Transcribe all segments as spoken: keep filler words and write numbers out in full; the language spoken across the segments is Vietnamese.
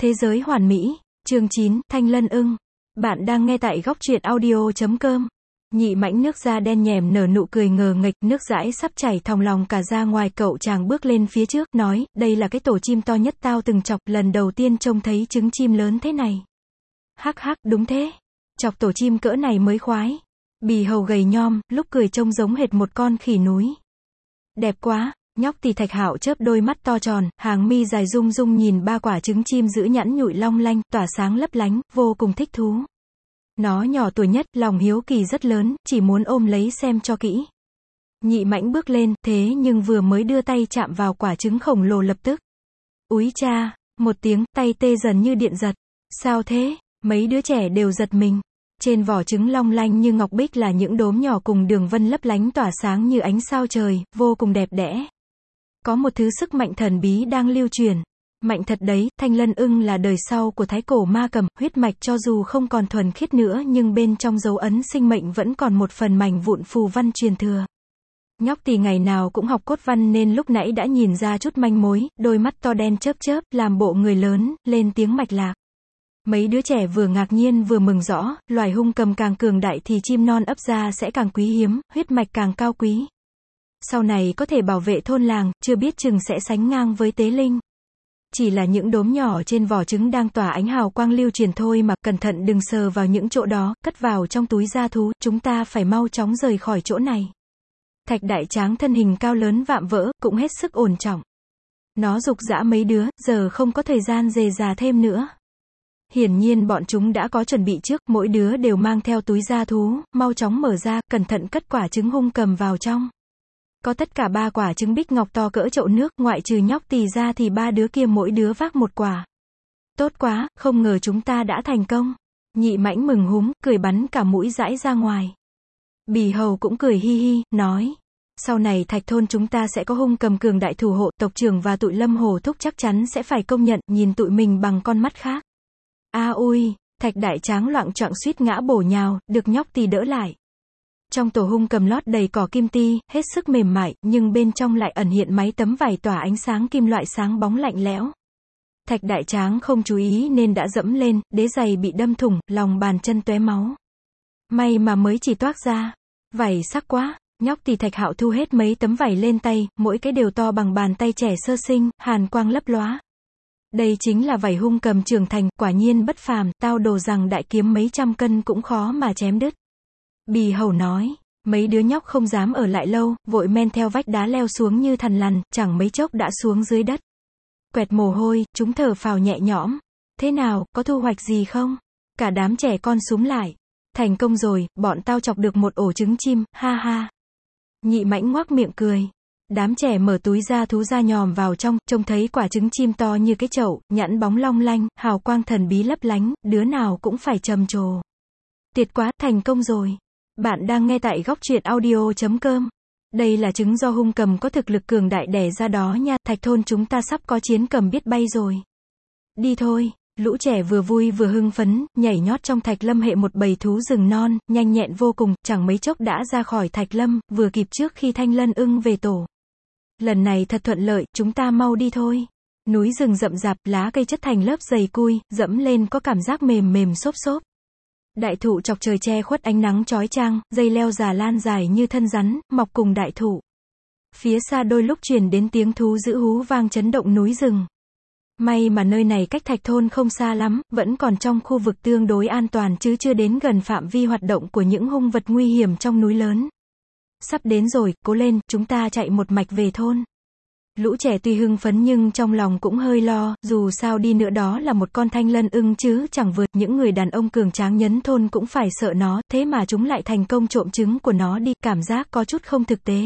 Thế giới hoàn mỹ, chương chín, Thanh Lân ưng. Bạn đang nghe tại góc truyện audio chấm com. Nhị Mãnh nước da đen nhèm nở nụ cười ngờ nghệch, nước dãi sắp chảy thòng lòng cả ra ngoài. Cậu chàng bước lên phía trước, nói, đây là cái tổ chim to nhất tao từng chọc, lần đầu tiên trông thấy trứng chim lớn thế này. Hắc hắc, đúng thế. Chọc tổ chim cỡ này mới khoái. Bì hầu gầy nhom, lúc cười trông giống hệt một con khỉ núi. Đẹp quá. Nhóc Tỳ Thạch Hạo chớp đôi mắt to tròn, hàng mi dài rung rung nhìn ba quả trứng chim giữ nhẵn nhụi long lanh, tỏa sáng lấp lánh, vô cùng thích thú. Nó nhỏ tuổi nhất, lòng hiếu kỳ rất lớn, chỉ muốn ôm lấy xem cho kỹ. Nhị Mãnh bước lên, thế nhưng vừa mới đưa tay chạm vào quả trứng khổng lồ lập tức. Úi cha, một tiếng, tay tê dần như điện giật. Sao thế? Mấy đứa trẻ đều giật mình. Trên vỏ trứng long lanh như ngọc bích là những đốm nhỏ cùng đường vân lấp lánh tỏa sáng như ánh sao trời, vô cùng đẹp đẽ. Có một thứ sức mạnh thần bí đang lưu truyền. Mạnh thật đấy, Thanh Lân ưng là đời sau của thái cổ ma cầm, huyết mạch cho dù không còn thuần khiết nữa nhưng bên trong dấu ấn sinh mệnh vẫn còn một phần mảnh vụn phù văn truyền thừa. Nhóc Tỳ ngày nào cũng học cốt văn nên lúc nãy đã nhìn ra chút manh mối, đôi mắt to đen chớp chớp, làm bộ người lớn, lên tiếng mạch lạc. Mấy đứa trẻ vừa ngạc nhiên vừa mừng rõ, loài hung cầm càng cường đại thì chim non ấp ra sẽ càng quý hiếm, huyết mạch càng cao quý. Sau này có thể bảo vệ thôn làng, chưa biết chừng sẽ sánh ngang với tế linh. Chỉ là những đốm nhỏ trên vỏ trứng đang tỏa ánh hào quang lưu truyền thôi mà, cẩn thận đừng sờ vào những chỗ đó, cất vào trong túi da thú, chúng ta phải mau chóng rời khỏi chỗ này. Thạch Đại Tráng thân hình cao lớn vạm vỡ, cũng hết sức ổn trọng. Nó giục giã mấy đứa, giờ không có thời gian dề dà thêm nữa. Hiển nhiên bọn chúng đã có chuẩn bị trước, mỗi đứa đều mang theo túi da thú, mau chóng mở ra, cẩn thận cất quả trứng hung cầm vào trong. Có tất cả ba quả trứng bích ngọc to cỡ chậu nước, ngoại trừ nhóc Tỳ ra thì ba đứa kia mỗi đứa vác một quả. Tốt quá, không ngờ chúng ta đã thành công. Nhị Mãnh mừng húm, cười bắn cả mũi dãi ra ngoài. Bì hầu cũng cười hi hi, nói. Sau này Thạch thôn chúng ta sẽ có hung cầm cường đại thủ hộ, tộc trưởng và tụi Lâm Hồ Thúc chắc chắn sẽ phải công nhận, nhìn tụi mình bằng con mắt khác. A ui, Thạch Đại Tráng loạng choạng suýt ngã bổ nhào, được nhóc Tỳ đỡ lại. Trong tổ hung cầm lót đầy cỏ kim ti, hết sức mềm mại, nhưng bên trong lại ẩn hiện mấy tấm vải tỏa ánh sáng kim loại sáng bóng lạnh lẽo. Thạch Đại Tráng không chú ý nên đã dẫm lên, đế giày bị đâm thủng, lòng bàn chân tóe máu. May mà mới chỉ toác ra. Vải sắc quá. Nhóc Tỳ Thạch Hạo thu hết mấy tấm vải lên tay, mỗi cái đều to bằng bàn tay trẻ sơ sinh, hàn quang lấp lóa. Đây chính là vảy hung cầm trưởng thành, quả nhiên bất phàm, tao đồ rằng đại kiếm mấy trăm cân cũng khó mà chém đứt. Bì hầu nói, mấy đứa nhóc không dám ở lại lâu, vội men theo vách đá leo xuống như thằn lằn, chẳng mấy chốc đã xuống dưới đất. Quẹt mồ hôi, chúng thở phào nhẹ nhõm. Thế nào, có thu hoạch gì không? Cả đám trẻ con súm lại. Thành công rồi, bọn tao chọc được một ổ trứng chim, ha ha. Nhị Mãnh ngoác miệng cười. Đám trẻ mở túi da thú ra nhòm vào trong, trông thấy quả trứng chim to như cái chậu, nhẵn bóng long lanh, hào quang thần bí lấp lánh, đứa nào cũng phải trầm trồ. Tuyệt quá, thành công rồi. Bạn đang nghe tại góc truyện audio chấm com. Đây là trứng do hung cầm có thực lực cường đại đẻ ra đó nha, Thạch thôn chúng ta sắp có chiến cầm biết bay rồi. Đi thôi. Lũ trẻ vừa vui vừa hưng phấn, nhảy nhót trong Thạch Lâm hệ một bầy thú rừng non, nhanh nhẹn vô cùng, chẳng mấy chốc đã ra khỏi Thạch Lâm, vừa kịp trước khi Thanh Lân ưng về tổ. Lần này thật thuận lợi, chúng ta mau đi thôi. Núi rừng rậm rạp, lá cây chất thành lớp dày cui, dẫm lên có cảm giác mềm mềm xốp xốp. Đại thụ chọc trời che khuất ánh nắng chói chang, dây leo già lan dài như thân rắn, mọc cùng đại thụ. Phía xa đôi lúc truyền đến tiếng thú dữ hú vang chấn động núi rừng. May mà nơi này cách Thạch thôn không xa lắm, vẫn còn trong khu vực tương đối an toàn chứ chưa đến gần phạm vi hoạt động của những hung vật nguy hiểm trong núi lớn. Sắp đến rồi, cố lên, chúng ta chạy một mạch về thôn. Lũ trẻ tuy hưng phấn nhưng trong lòng cũng hơi lo, dù sao đi nữa đó là một con Thanh Lân ưng chứ chẳng vượt, những người đàn ông cường tráng nhấn thôn cũng phải sợ nó, thế mà chúng lại thành công trộm trứng của nó đi, cảm giác có chút không thực tế.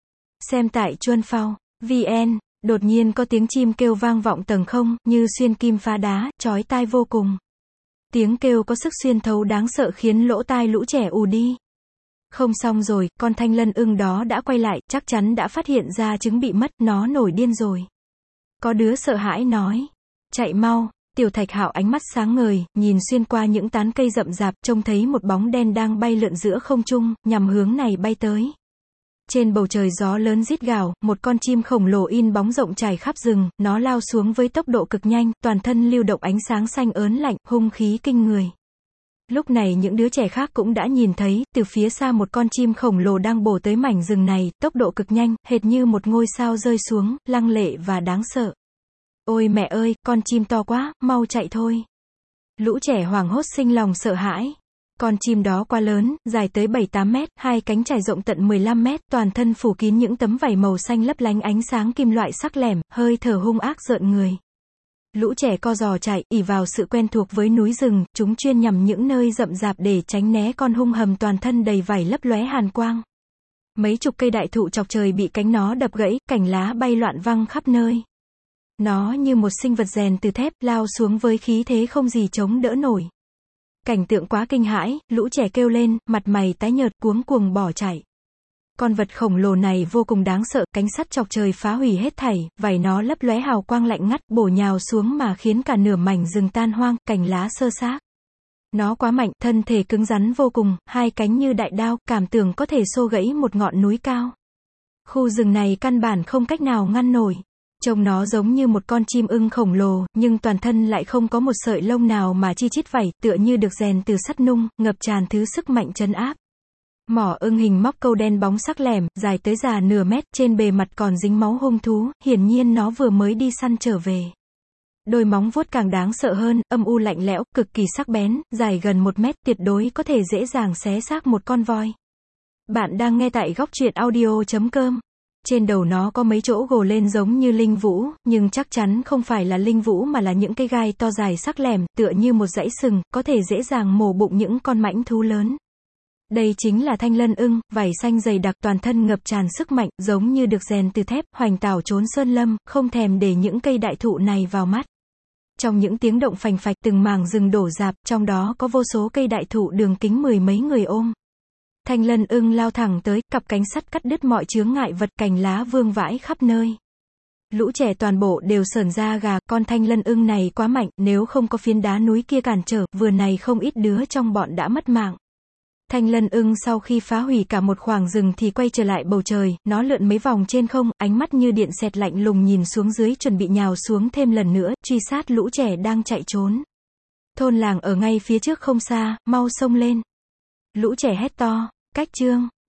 Xem tại Chuan Phao, vn, đột nhiên có tiếng chim kêu vang vọng tầng không, như xuyên kim phá đá, chói tai vô cùng. Tiếng kêu có sức xuyên thấu đáng sợ khiến lỗ tai lũ trẻ ù đi. Không xong rồi, con Thanh Lân ưng đó đã quay lại, chắc chắn đã phát hiện ra trứng bị mất, nó nổi điên rồi. Có đứa sợ hãi nói, chạy mau. Tiểu Thạch Hạo ánh mắt sáng ngời, nhìn xuyên qua những tán cây rậm rạp, trông thấy một bóng đen đang bay lượn giữa không trung, nhằm hướng này bay tới. Trên bầu trời gió lớn rít gào, một con chim khổng lồ in bóng rộng trải khắp rừng, nó lao xuống với tốc độ cực nhanh, toàn thân lưu động ánh sáng xanh ớn lạnh, hung khí kinh người. Lúc này những đứa trẻ khác cũng đã nhìn thấy, từ phía xa một con chim khổng lồ đang bổ tới mảnh rừng này, tốc độ cực nhanh, hệt như một ngôi sao rơi xuống, lăng lệ và đáng sợ. Ôi mẹ ơi, con chim to quá, mau chạy thôi. Lũ trẻ hoảng hốt sinh lòng sợ hãi. Con chim đó quá lớn, dài tới bảy tám mét, hai cánh trải rộng tận mười lăm mét, toàn thân phủ kín những tấm vảy màu xanh lấp lánh ánh sáng kim loại sắc lẻm, hơi thở hung ác rợn người. Lũ trẻ co giò chạy, ỷ vào sự quen thuộc với núi rừng, chúng chuyên nhằm những nơi rậm rạp để tránh né con hung hầm toàn thân đầy vảy lấp lóe hàn quang. Mấy chục cây đại thụ chọc trời bị cánh nó đập gãy, cành lá bay loạn văng khắp nơi. Nó như một sinh vật rèn từ thép, lao xuống với khí thế không gì chống đỡ nổi. Cảnh tượng quá kinh hãi, lũ trẻ kêu lên, mặt mày tái nhợt, cuống cuồng bỏ chạy. Con vật khổng lồ này vô cùng đáng sợ, cánh sắt chọc trời phá hủy hết thảy, vảy nó lấp lóe hào quang lạnh ngắt, bổ nhào xuống mà khiến cả nửa mảnh rừng tan hoang, cành lá xơ xác. Nó quá mạnh, thân thể cứng rắn vô cùng, hai cánh như đại đao, cảm tưởng có thể xô gãy một ngọn núi cao. Khu rừng này căn bản không cách nào ngăn nổi. Trông nó giống như một con chim ưng khổng lồ, nhưng toàn thân lại không có một sợi lông nào mà chi chít vảy, tựa như được rèn từ sắt nung, ngập tràn thứ sức mạnh trấn áp. Mỏ ưng hình móc câu đen bóng sắc lẻm, dài tới già nửa mét, trên bề mặt còn dính máu hung thú, hiển nhiên nó vừa mới đi săn trở về. Đôi móng vuốt càng đáng sợ hơn, âm u lạnh lẽo, cực kỳ sắc bén, dài gần một mét, tuyệt đối có thể dễ dàng xé xác một con voi. Bạn đang nghe tại góc truyện audio chấm com. Trên đầu nó có mấy chỗ gồ lên giống như linh vũ, nhưng chắc chắn không phải là linh vũ mà là những cây gai to dài sắc lẻm, tựa như một dãy sừng, có thể dễ dàng mổ bụng những con mãnh thú lớn. Đây chính là thanh lân ưng, vảy xanh dày đặc, toàn thân ngập tràn sức mạnh, giống như được rèn từ thép, hoành tảo trốn sơn lâm, không thèm để những cây đại thụ này vào mắt. Trong những tiếng động phành phạch, từng mảng rừng đổ rạp, trong đó có vô số cây đại thụ đường kính mười mấy người ôm. Thanh lân ưng lao thẳng tới, cặp cánh sắt cắt đứt mọi chướng ngại vật, cành lá vương vãi khắp nơi. Lũ trẻ toàn bộ đều sởn da gà, con thanh lân ưng này quá mạnh, nếu không có phiến đá núi kia cản trở, vừa này không ít đứa trong bọn đã mất mạng. Thanh lân ưng sau khi phá hủy cả một khoảng rừng thì quay trở lại bầu trời, nó lượn mấy vòng trên không, ánh mắt như điện xẹt lạnh lùng nhìn xuống dưới, chuẩn bị nhào xuống thêm lần nữa, truy sát lũ trẻ đang chạy trốn. Thôn làng ở ngay phía trước không xa, mau xông lên. Lũ trẻ hét to, cách chương.